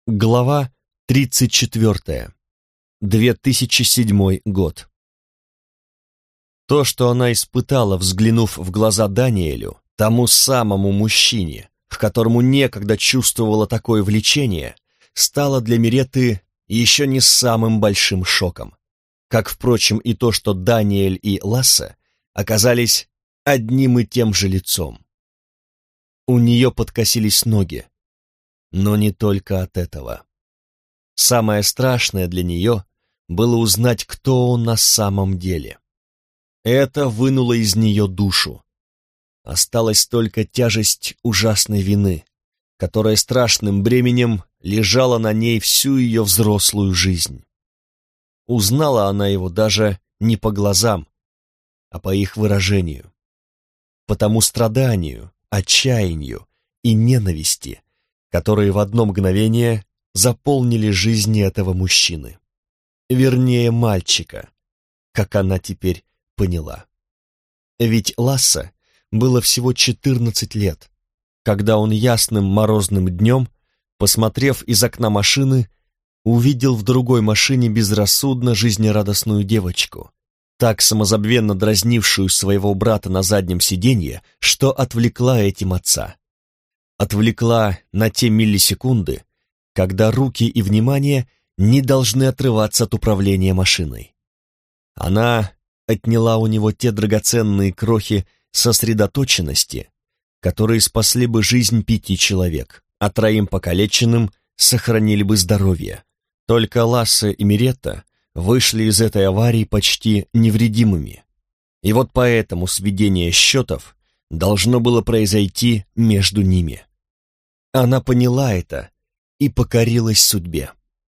Глава 34. 2007 год. То, что она испытала, взглянув в глаза Даниэлю, тому самому мужчине, к которому некогда чувствовала такое влечение, стало для Миретты еще не самым большим шоком. Как, впрочем, и то, что Даниэль и Лассе оказались одним и тем же лицом. У нее подкосились ноги. Но не только от этого. Самое страшное для нее было узнать, кто он на самом деле. Это вынуло из нее душу. Осталась только тяжесть ужасной вины, которая страшным бременем лежала на ней всю ее взрослую жизнь. Узнала она его даже не по глазам, а по их выражению, по тому страданию, отчаянию и ненависти, которые в одно мгновение заполнили жизни этого мужчины. Вернее, мальчика, как она теперь поняла. Ведь Лассе было всего 14 лет, когда он ясным морозным днем, посмотрев из окна машины, увидел в другой машине безрассудно жизнерадостную девочку, так самозабвенно дразнившую своего брата на заднем сиденье, что отвлекла этим отца. Отвлекла на те миллисекунды, когда руки и внимание не должны отрываться от управления машиной. Она отняла у него те драгоценные крохи сосредоточенности, которые спасли бы жизнь 5 человек, а 3 покалеченным сохранили бы здоровье. Только Лассе и Миретта вышли из этой аварии почти невредимыми. И вот поэтому сведение счетов должно было произойти между ними. Она поняла это и покорилась судьбе.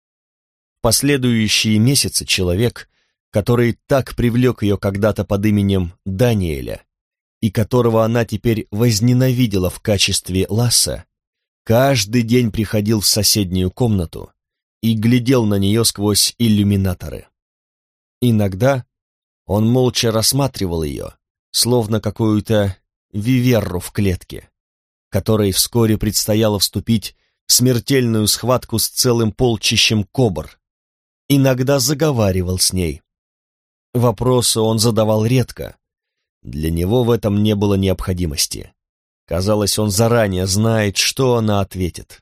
В последующие месяцы человек, который так привлек ее когда-то под именем Даниэля и которого она теперь возненавидела в качестве Лассе, каждый день приходил в соседнюю комнату и глядел на нее сквозь иллюминаторы. Иногда он молча рассматривал ее, словно какую-то виверру в клетке, которой вскоре предстояло вступить в смертельную схватку с целым полчищем кобр. Иногда заговаривал с ней. Вопросы он задавал редко. Для него в этом не было необходимости. Казалось, он заранее знает, что она ответит.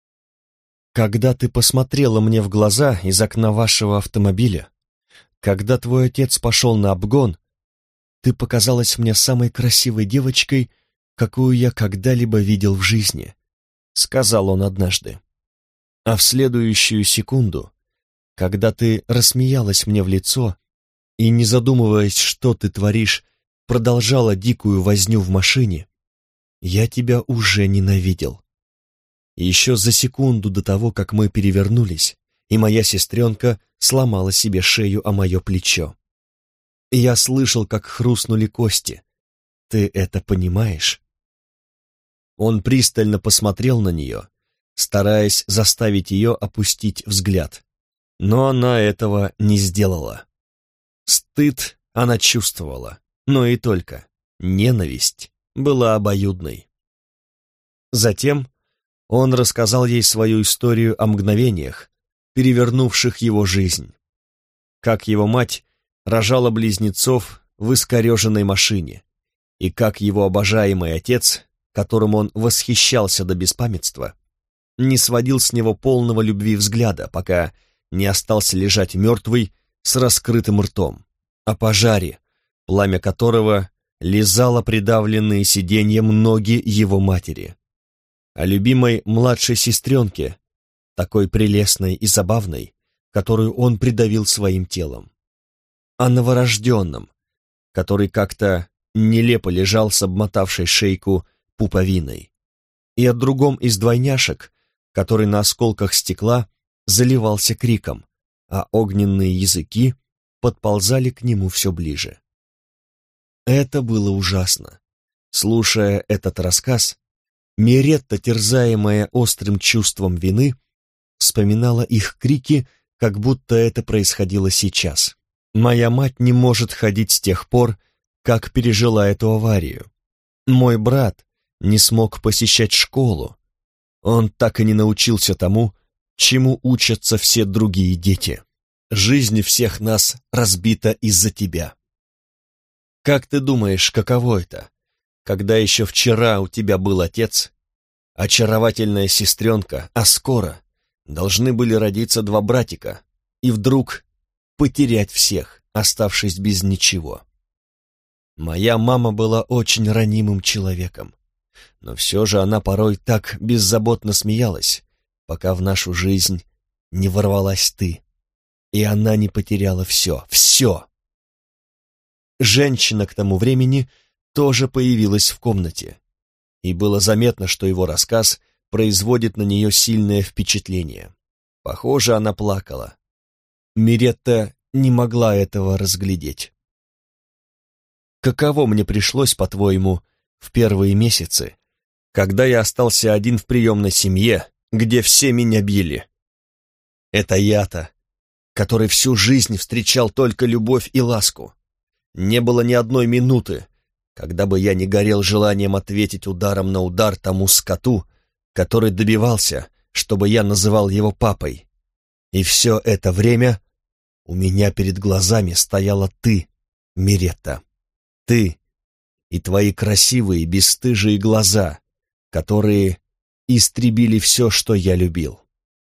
«Когда ты посмотрела мне в глаза из окна вашего автомобиля, когда твой отец пошел на обгон, ты показалась мне самой красивой девочкой, какую я когда-либо видел в жизни», — сказал он однажды. А в следующую секунду, когда ты рассмеялась мне в лицо и, не задумываясь, что ты творишь, продолжала дикую возню в машине, я тебя уже ненавидел. Еще за секунду до того, как мы перевернулись, и моя сестренка сломала себе шею о мое плечо. Я слышал, как хрустнули кости. Ты это понимаешь? Он пристально посмотрел на нее, стараясь заставить ее опустить взгляд. Но она этого не сделала. Стыд она чувствовала, но и только. Ненависть была обоюдной. Затем он рассказал ей свою историю о мгновениях, перевернувших его жизнь. Как его мать рожала близнецов в искореженной машине, и как его обожаемый отец, которым он восхищался до беспамятства, не сводил с него полного любви взгляда, пока не остался лежать мертвый с раскрытым ртом, о пожаре, пламя которого лизало придавленные сиденьем ноги его матери, о любимой младшей сестренке, такой прелестной и забавной, которую он придавил своим телом, о новорожденном, который как-то нелепо лежал с обмотавшей шейку пуповиной, и о другом из двойняшек, который на осколках стекла заливался криком, а огненные языки подползали к нему все ближе. Это было ужасно. Слушая этот рассказ, Миретта, терзаемая острым чувством вины, вспоминала их крики, как будто это происходило сейчас. «Моя мать не может ходить с тех пор, как пережила эту аварию. Мой брат не смог посещать школу. Он так и не научился тому, чему учатся все другие дети. Жизнь всех нас разбита из-за тебя. Как ты думаешь, каково это, когда еще вчера у тебя был отец, очаровательная сестренка, а скоро должны были родиться два братика, и вдруг потерять всех, оставшись без ничего? Моя мама была очень ранимым человеком, но все же она порой так беззаботно смеялась, пока в нашу жизнь не ворвалась ты, и она не потеряла все, все. Женщина к тому времени тоже появилась в комнате, и было заметно, что его рассказ производит на нее сильное впечатление. Похоже, она плакала. Миретта не могла этого разглядеть. Каково мне пришлось, по-твоему, в первые месяцы, когда я остался один в приемной семье, где все меня били? Это я-то, который всю жизнь встречал только любовь и ласку. Не было ни одной минуты, когда бы я не горел желанием ответить ударом на удар тому скоту, который добивался, чтобы я называл его папой. И все это время у меня перед глазами стояла ты, Миретта. Ты и твои красивые, бесстыжие глаза, которые истребили все, что я любил.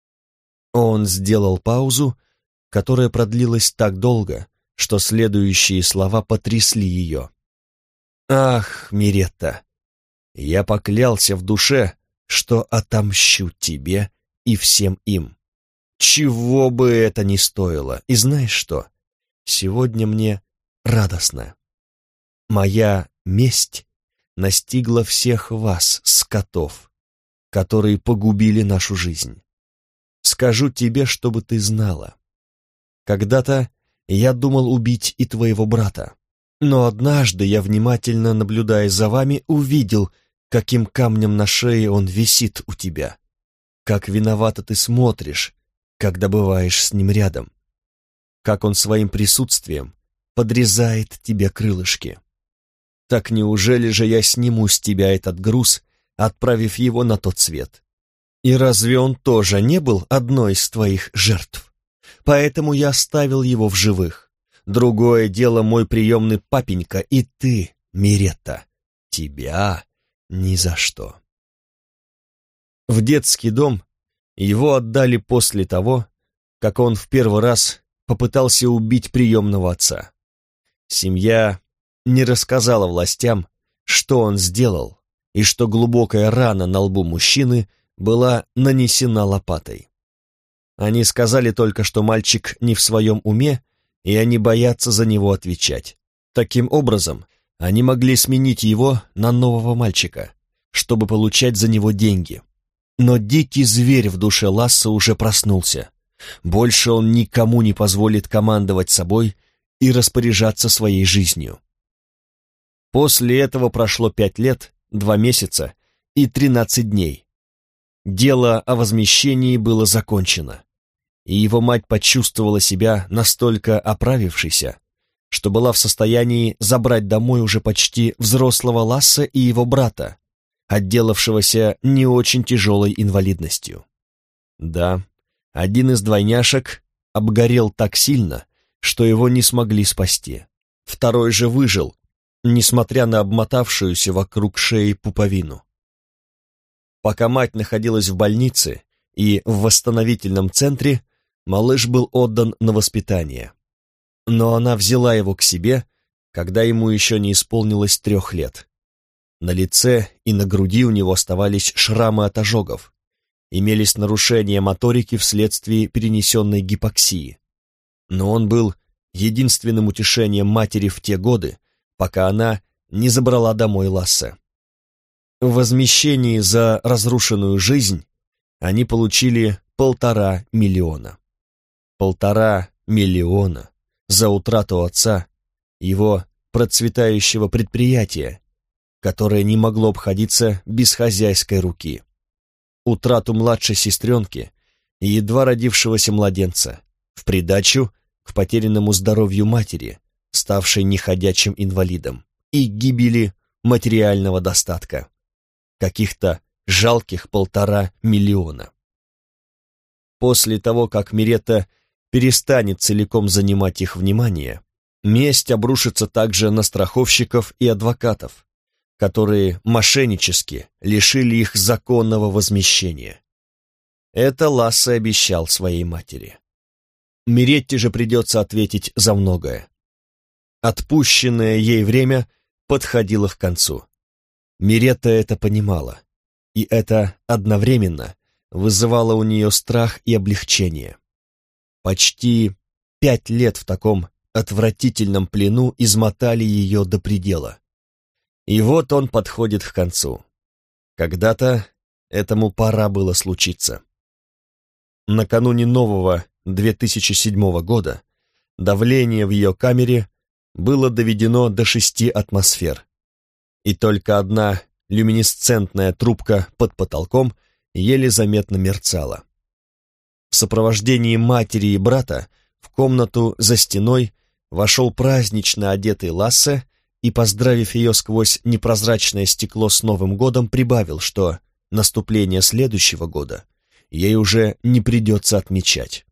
Он сделал паузу, которая продлилась так долго, что следующие слова потрясли ее. «Ах, Миретта, я поклялся в душе, что отомщу тебе и всем им. Чего бы это ни стоило. И знаешь что? Сегодня мне радостно. Моя месть настигла всех вас, скотов, которые погубили нашу жизнь. Скажу тебе, чтобы ты знала. Когда-то я думал убить и твоего брата, но однажды я, внимательно наблюдая за вами, увидел, каким камнем на шее он висит у тебя, как виновато ты смотришь, когда бываешь с ним рядом, как он своим присутствием подрезает тебе крылышки. Так неужели же я сниму с тебя этот груз, отправив его на тот свет? И разве он тоже не был одной из твоих жертв? Поэтому я оставил его в живых. Другое дело мой приемный папенька и ты, Миретта. Тебя ни за что. В детский дом его отдали после того, как он в первый раз попытался убить приемного отца. Семья не рассказала властям, что он сделал, и что глубокая рана на лбу мужчины была нанесена лопатой. Они сказали только, что мальчик не в своем уме, и они боятся за него отвечать. Таким образом, они могли сменить его на нового мальчика, чтобы получать за него деньги. Но дикий зверь в душе Ласса уже проснулся. Больше он никому не позволит командовать собой и распоряжаться своей жизнью. После этого прошло 5 лет, 2 месяца и 13 дней. Дело о возмещении было закончено, и его мать почувствовала себя настолько оправившейся, что была в состоянии забрать домой уже почти взрослого Ласса и его брата, отделавшегося не очень тяжелой инвалидностью. Да, один из двойняшек обгорел так сильно, что его не смогли спасти. Второй же выжил, несмотря на обмотавшуюся вокруг шеи пуповину. Пока мать находилась в больнице и в восстановительном центре, малыш был отдан на воспитание. Но она взяла его к себе, когда ему еще не исполнилось 3 лет. На лице и на груди у него оставались шрамы от ожогов, имелись нарушения моторики вследствие перенесенной гипоксии. Но он был единственным утешением матери в те годы, пока она не забрала домой Лассе. В возмещении за разрушенную жизнь они получили 1,5 миллиона. 1,5 миллиона за утрату отца, его процветающего предприятия, которое не могло обходиться без хозяйской руки, утрату младшей сестренки и едва родившегося младенца, в придачу к потерянному здоровью матери, ставшей неходячим инвалидом, и гибели материального достатка. Каких-то жалких 1,5 миллиона. После того, как Миретта перестанет целиком занимать их внимание, месть обрушится также на страховщиков и адвокатов, которые мошеннически лишили их законного возмещения. Это Лассе обещал своей матери. Миретте же придется ответить за многое. Отпущенное ей время подходило к концу. Миретта это понимала, и это одновременно вызывало у нее страх и облегчение. Почти 5 лет в таком отвратительном плену измотали ее до предела. И вот он подходит к концу. Когда-то этому пора было случиться. Накануне нового 2007 года давление в ее камере было доведено до 6 атмосфер, и только одна люминесцентная трубка под потолком еле заметно мерцала. В сопровождении матери и брата в комнату за стеной вошел празднично одетый Лассе и, поздравив ее сквозь непрозрачное стекло с Новым годом, прибавил, что наступление следующего года ей уже не придется отмечать.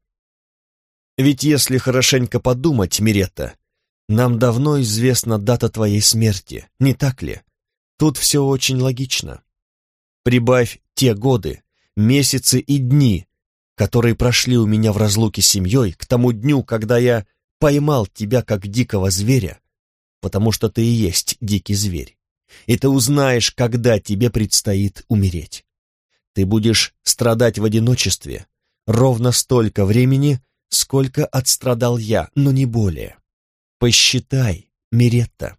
Ведь если хорошенько подумать, Миретта, нам давно известна дата твоей смерти, не так ли? Тут все очень логично. Прибавь те годы, месяцы и дни, которые прошли у меня в разлуке с семьей, к тому дню, когда я поймал тебя как дикого зверя, потому что ты и есть дикий зверь, и ты узнаешь, когда тебе предстоит умереть. Ты будешь страдать в одиночестве ровно столько времени, сколько отстрадал я, но не более. Посчитай, Миретта.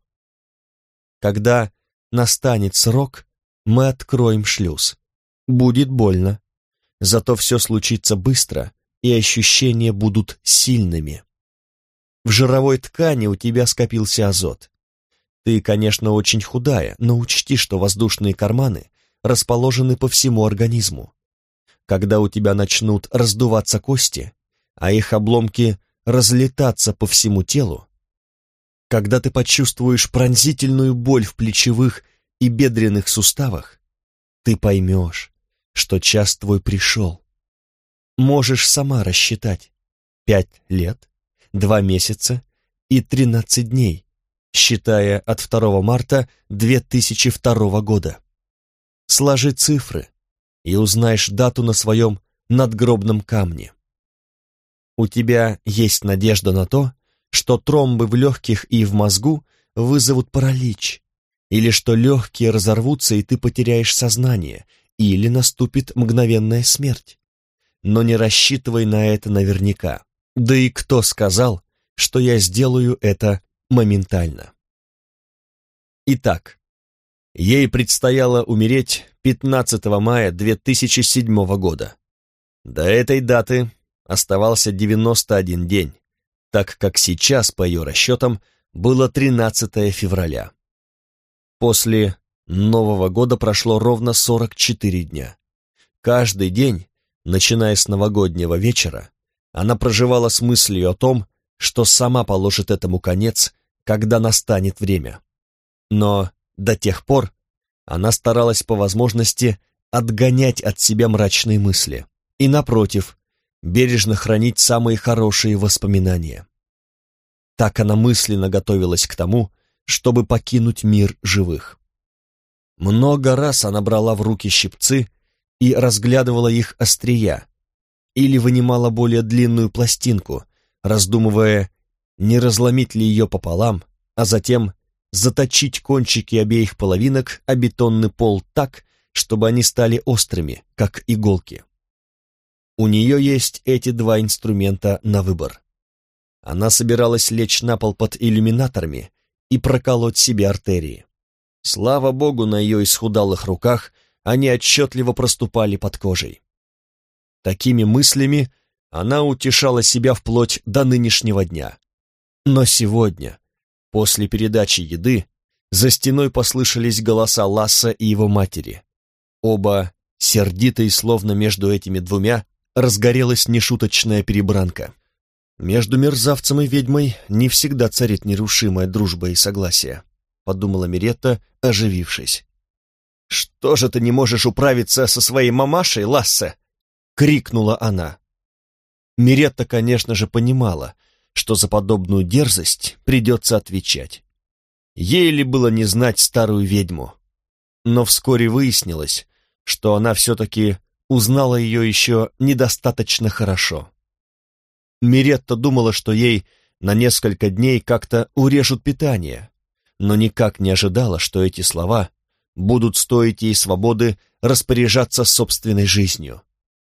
Когда настанет срок, мы откроем шлюз. Будет больно, зато все случится быстро, и ощущения будут сильными. В жировой ткани у тебя скопился азот. Ты, конечно, очень худая, но учти, что воздушные карманы расположены по всему организму. Когда у тебя начнут раздуваться кости, а их обломки разлетаться по всему телу, когда ты почувствуешь пронзительную боль в плечевых и бедренных суставах, ты поймешь, что час твой пришел. Можешь сама рассчитать 5 лет, 2 месяца и 13 дней, считая от 2 марта 2002 года. Сложи цифры и узнаешь дату на своем надгробном камне. У тебя есть надежда на то, что тромбы в легких и в мозгу вызовут паралич, или что легкие разорвутся и ты потеряешь сознание, или наступит мгновенная смерть. Но не рассчитывай на это наверняка. Да и кто сказал, что я сделаю это моментально? Итак, ей предстояло умереть 15 мая 2007 года. До этой даты оставался 91 день, так как сейчас, по ее расчетам, было 13 февраля. После Нового года прошло ровно 44 дня. Каждый день, начиная с новогоднего вечера, она проживала с мыслью о том, что сама положит этому конец, когда настанет время. Но до тех пор она старалась по возможности отгонять от себя мрачные мысли и, напротив, бережно хранить самые хорошие воспоминания. Так она мысленно готовилась к тому, чтобы покинуть мир живых. Много раз она брала в руки щипцы и разглядывала их острия, или вынимала более длинную пластинку, раздумывая, не разломить ли ее пополам, а затем заточить кончики обеих половинок о бетонный пол так, чтобы они стали острыми, как иголки. У нее есть эти 2 инструмента на выбор. Она собиралась лечь на пол под иллюминаторами и проколоть себе артерии. Слава богу, на ее исхудалых руках они отчетливо проступали под кожей. Такими мыслями она утешала себя вплоть до нынешнего дня. Но сегодня, после передачи еды, за стеной послышались голоса Лассе и его матери. Оба сердитые, словно между этими двумя разгорелась нешуточная перебранка. Между мерзавцем и ведьмой не всегда царит нерушимая дружба и согласие, подумала Миретта, оживившись. «Что же ты не можешь управиться со своей мамашей, Лассе?» — крикнула она. Миретта, конечно же, понимала, что за подобную дерзость придется отвечать. Ей ли было не знать старую ведьму? Но вскоре выяснилось, что она все-таки узнала ее еще недостаточно хорошо. Миретта думала, что ей на несколько дней как-то урежут питание, но никак не ожидала, что эти слова будут стоить ей свободы распоряжаться собственной жизнью.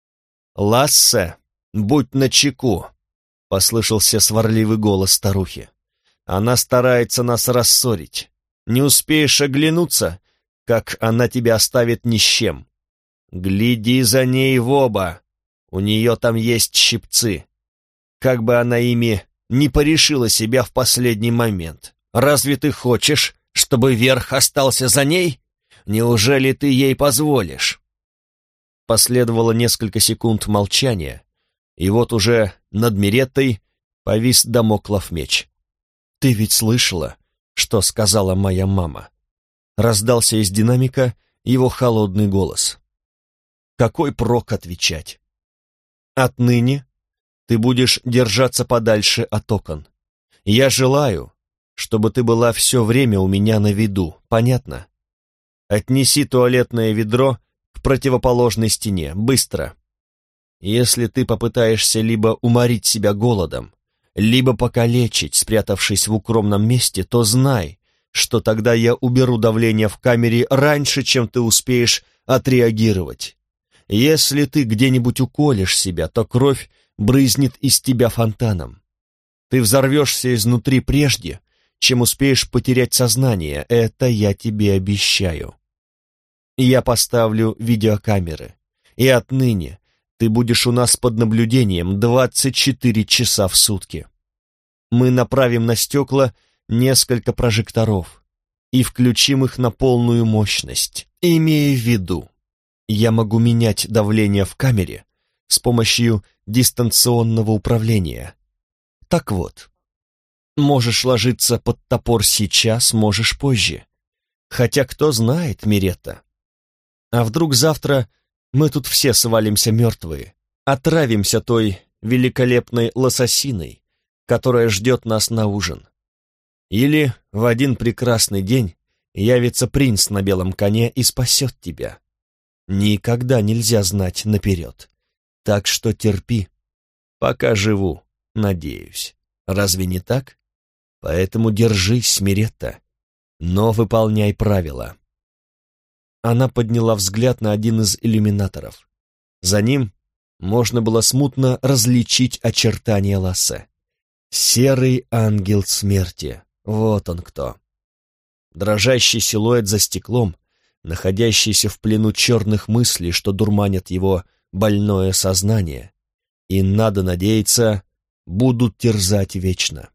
«Лассе, будь начеку!» — послышался сварливый голос старухи. «Она старается нас рассорить. Не успеешь оглянуться, как она тебя оставит ни с чем. Гляди за ней в оба, у нее там есть щипцы. Как бы она ими не порешила себя в последний момент. Разве ты хочешь, чтобы верх остался за ней? Неужели ты ей позволишь?» Последовало несколько секунд молчания, и вот уже над Миреттой повис дамоклов меч. «Ты ведь слышала, что сказала моя мама?» Раздался из динамика его холодный голос. Какой прок отвечать? «Отныне ты будешь держаться подальше от окон. Я желаю, чтобы ты была все время у меня на виду, понятно? Отнеси туалетное ведро к противоположной стене, быстро. Если ты попытаешься либо уморить себя голодом, либо покалечить, спрятавшись в укромном месте, то знай, что тогда я уберу давление в камере раньше, чем ты успеешь отреагировать. Если ты где-нибудь уколешь себя, то кровь брызнет из тебя фонтаном. Ты взорвешься изнутри прежде, чем успеешь потерять сознание, это я тебе обещаю. Я поставлю видеокамеры, и отныне ты будешь у нас под наблюдением 24 часа в сутки. Мы направим на стекла несколько прожекторов и включим их на полную мощность, имея в виду, я могу менять давление в камере с помощью дистанционного управления. Так вот, можешь ложиться под топор сейчас, можешь позже. Хотя кто знает, Миретта. А вдруг завтра мы тут все свалимся мертвые, отравимся той великолепной лососиной, которая ждет нас на ужин. Или в один прекрасный день явится принц на белом коне и спасет тебя. Никогда нельзя знать наперед. Так что терпи. Пока живу, надеюсь. Разве не так? Поэтому держись, Миретта, но выполняй правила. Она подняла взгляд на один из иллюминаторов. За ним можно было смутно различить очертания Лассе. Серый ангел смерти. Вот он кто. Дрожащий силуэт за стеклом, находящийся в плену черных мыслей, что дурманят его больное сознание, и, надо надеяться, будут терзать вечно.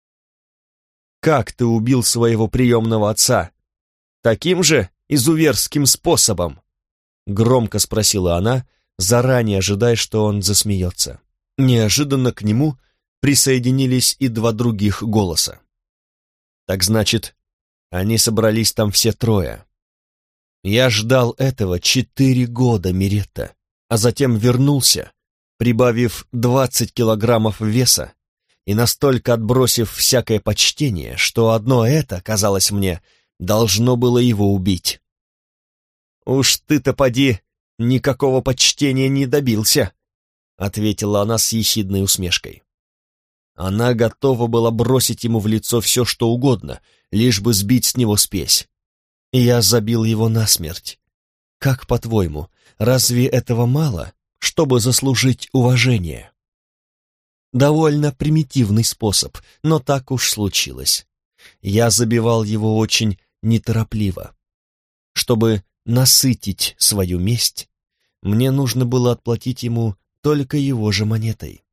«Как ты убил своего приемного отца? Таким же изуверским способом?» Громко спросила она, заранее ожидая, что он засмеется. Неожиданно к нему присоединились и два других голоса. «Так значит, они собрались там все трое. Я ждал этого 4 года, Миретта, а затем вернулся, прибавив 20 килограммов веса и настолько отбросив всякое почтение, что одно это, казалось мне, должно было его убить. «Уж ты-то, поди, никакого почтения не добился», — ответила она с ехидной усмешкой. Она готова была бросить ему в лицо все, что угодно, лишь бы сбить с него спесь. Я забил его насмерть. Как, по-твоему, разве этого мало, чтобы заслужить уважение? Довольно примитивный способ, но так уж случилось. Я забивал его очень неторопливо. Чтобы насытить свою месть, мне нужно было отплатить ему только его же монетой.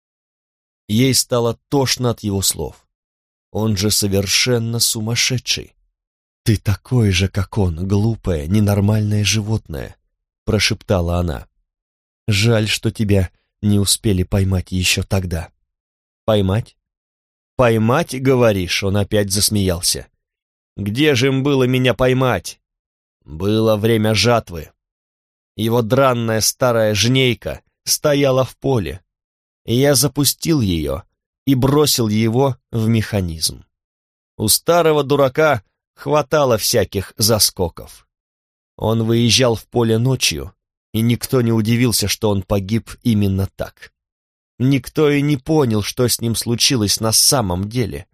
Ей стало тошно от его слов. Он же совершенно сумасшедший. «Ты такой же, как он, глупое, ненормальное животное», — прошептала она. «Жаль, что тебя не успели поймать еще тогда». «Поймать? Поймать, говоришь?» — он опять засмеялся. «Где же им было меня поймать? Было время жатвы. Его дранная старая жнейка стояла в поле. и я запустил ее и бросил его в механизм. У старого дурака хватало всяких заскоков. Он выезжал в поле ночью, и никто не удивился, что он погиб именно так. Никто и не понял, что с ним случилось на самом деле.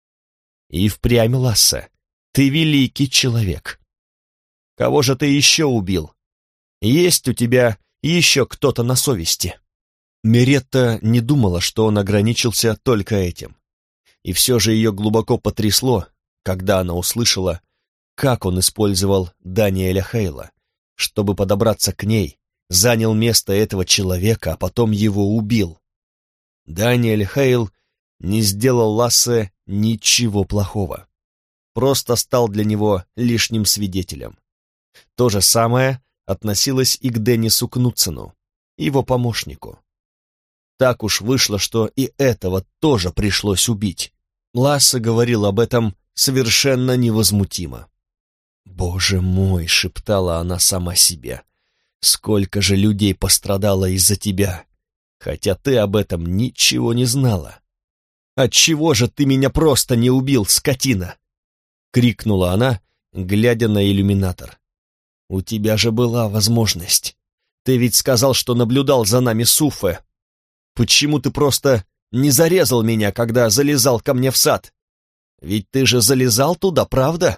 И впрямь, Лассе, ты великий человек. Кого же ты еще убил? Есть у тебя еще кто-то на совести?» Миретта не думала, что он ограничился только этим. И все же ее глубоко потрясло, когда она услышала, как он использовал Даниэля Хейла, чтобы подобраться к ней, занял место этого человека, а потом его убил. Даниэль Хейл не сделал Лассе ничего плохого, просто стал для него лишним свидетелем. То же самое относилось и к Деннису Кнутсену, его помощнику. Так уж вышло, что и этого тоже пришлось убить. Лассе говорил об этом совершенно невозмутимо. «Боже мой!» — шептала она сама себе. «Сколько же людей пострадало из-за тебя, хотя ты об этом ничего не знала. Отчего же ты меня просто не убил, скотина?» — крикнула она, глядя на иллюминатор. «У тебя же была возможность. Ты ведь сказал, что наблюдал за нами с Уффе. Почему ты просто не зарезал меня, когда залезал ко мне в сад? Ведь ты же залезал туда, правда?»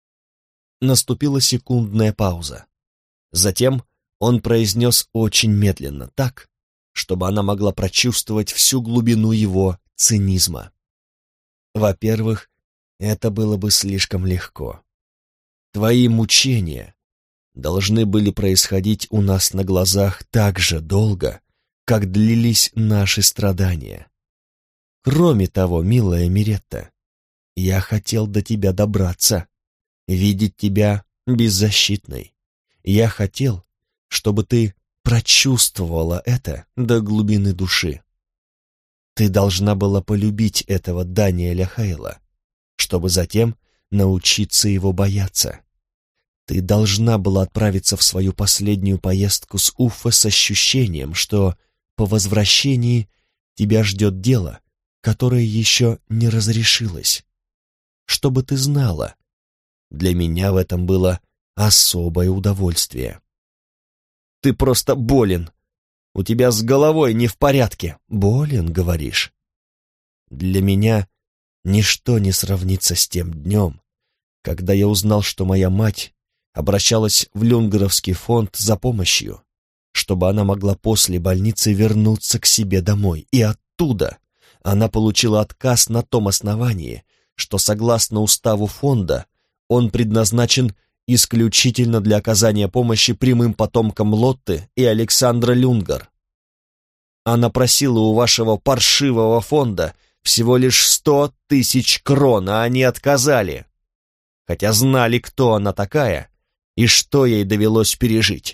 Наступила секундная пауза. Затем он произнес очень медленно, так, чтобы она могла прочувствовать всю глубину его цинизма. «Во-первых, это было бы слишком легко. Твои мучения должны были происходить у нас на глазах так же долго, как длились наши страдания. Кроме того, милая Миретта, я хотел до тебя добраться, видеть тебя беззащитной. Я хотел, чтобы ты прочувствовала это до глубины души. Ты должна была полюбить этого Даниэля Хейла, чтобы затем научиться его бояться. Ты должна была отправиться в свою последнюю поездку с Уффе с ощущением, что по возвращении тебя ждет дело, которое еще не разрешилось. Чтобы ты знала, для меня в этом было особое удовольствие. Ты просто болен. У тебя с головой не в порядке. Болен, говоришь? Для меня ничто не сравнится с тем днем, когда я узнал, что моя мать обращалась в Люнгеровский фонд за помощью, чтобы она могла после больницы вернуться к себе домой, и оттуда она получила отказ на том основании, что, согласно уставу фонда, он предназначен исключительно для оказания помощи прямым потомкам Лотты и Александра Люнгер. Она просила у вашего паршивого фонда всего лишь 100 000 крон, а они отказали, хотя знали, кто она такая и что ей довелось пережить.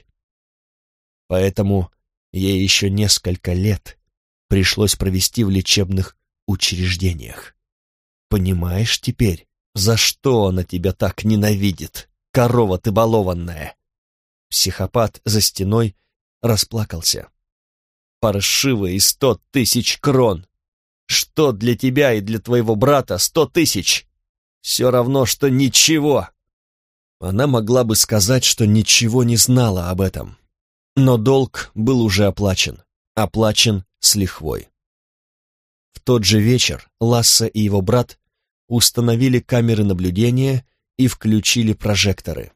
Поэтому ей еще несколько лет пришлось провести в лечебных учреждениях. Понимаешь теперь, за что она тебя так ненавидит, корова ты балованная?» Психопат за стеной расплакался. «Паршивые 100 000 крон! Что для тебя и для твоего брата 100 000? Все равно, что ничего!» Она могла бы сказать, что ничего не знала об этом. Но долг был уже оплачен с лихвой. В тот же вечер Лассе и его брат установили камеры наблюдения и включили прожекторы.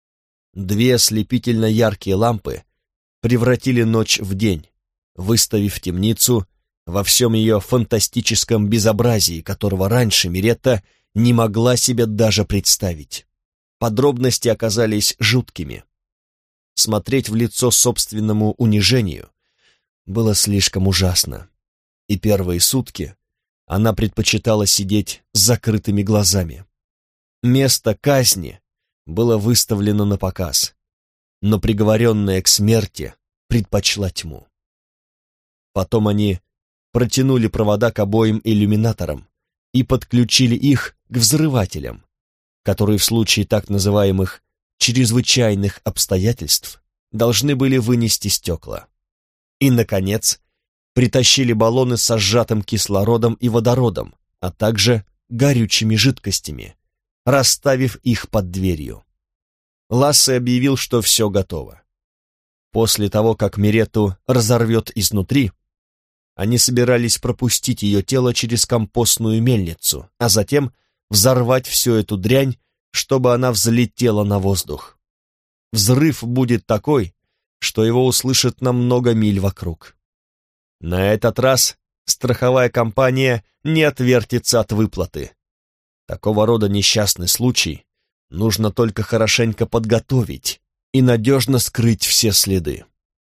2 ослепительно яркие лампы превратили ночь в день, выставив темницу во всем ее фантастическом безобразии, которого раньше Миретта не могла себе даже представить. Подробности оказались жуткими. Смотреть в лицо собственному унижению было слишком ужасно, и первые сутки она предпочитала сидеть с закрытыми глазами. Место казни было выставлено на показ, но приговоренная к смерти предпочла тьму. Потом они протянули провода к обоим иллюминаторам и подключили их к взрывателям, которые в случае так называемых чрезвычайных обстоятельств должны были вынести стекла. И, наконец, притащили баллоны со сжатым кислородом и водородом, а также горючими жидкостями, расставив их под дверью. Лассе объявил, что все готово. После того, как Миретту разорвет изнутри, они собирались пропустить ее тело через компостную мельницу, а затем взорвать всю эту дрянь, чтобы она взлетела на воздух. Взрыв будет такой, что его услышат на много миль вокруг. На этот раз страховая компания не отвертится от выплаты. Такого рода несчастный случай нужно только хорошенько подготовить и надежно скрыть все следы.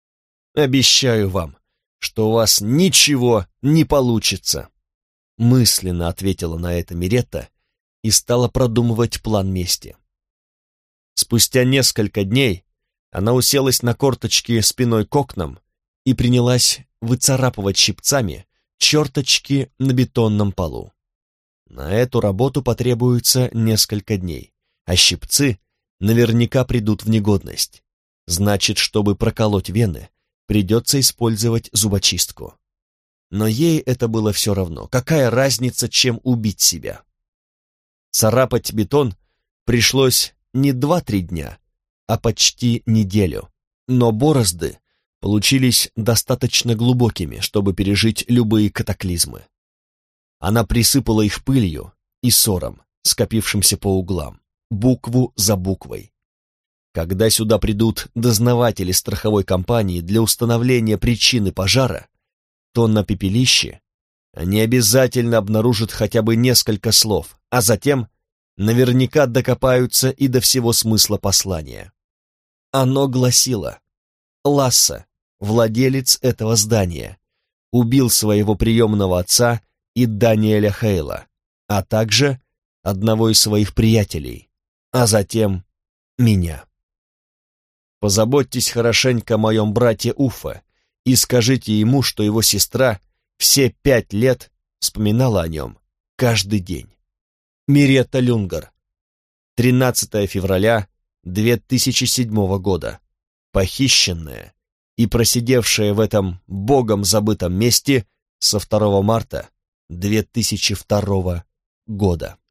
Обещаю вам, что у вас ничего не получится. Мысленно ответила на это Миретта и стала продумывать план мести. Спустя несколько дней она уселась на корточки спиной к окнам и принялась выцарапывать щипцами черточки на бетонном полу. На эту работу потребуется несколько дней, а щипцы наверняка придут в негодность. Значит, чтобы проколоть вены, придется использовать зубочистку. Но ей это было все равно. Какая разница, чем убить себя? Царапать бетон пришлось не 2-3 дня, а почти неделю. Но борозды получились достаточно глубокими, чтобы пережить любые катаклизмы. Она присыпала их пылью и сором, скопившимся по углам, букву за буквой. Когда сюда придут дознаватели страховой компании для установления причины пожара, то на пепелище они обязательно обнаружат хотя бы несколько слов, а затем наверняка докопаются и до всего смысла послания. Оно гласило: Лассе, владелец этого здания, убил своего приемного отца и Даниэля Хейла, а также одного из своих приятелей, а затем меня. Позаботьтесь хорошенько о моем брате Уффе и скажите ему, что его сестра все 5 лет вспоминала о нем каждый день. Миретта Люнгер. 13 февраля 2007 года. Похищенная и просидевшая в этом богом забытом месте со 2 марта 2002 года.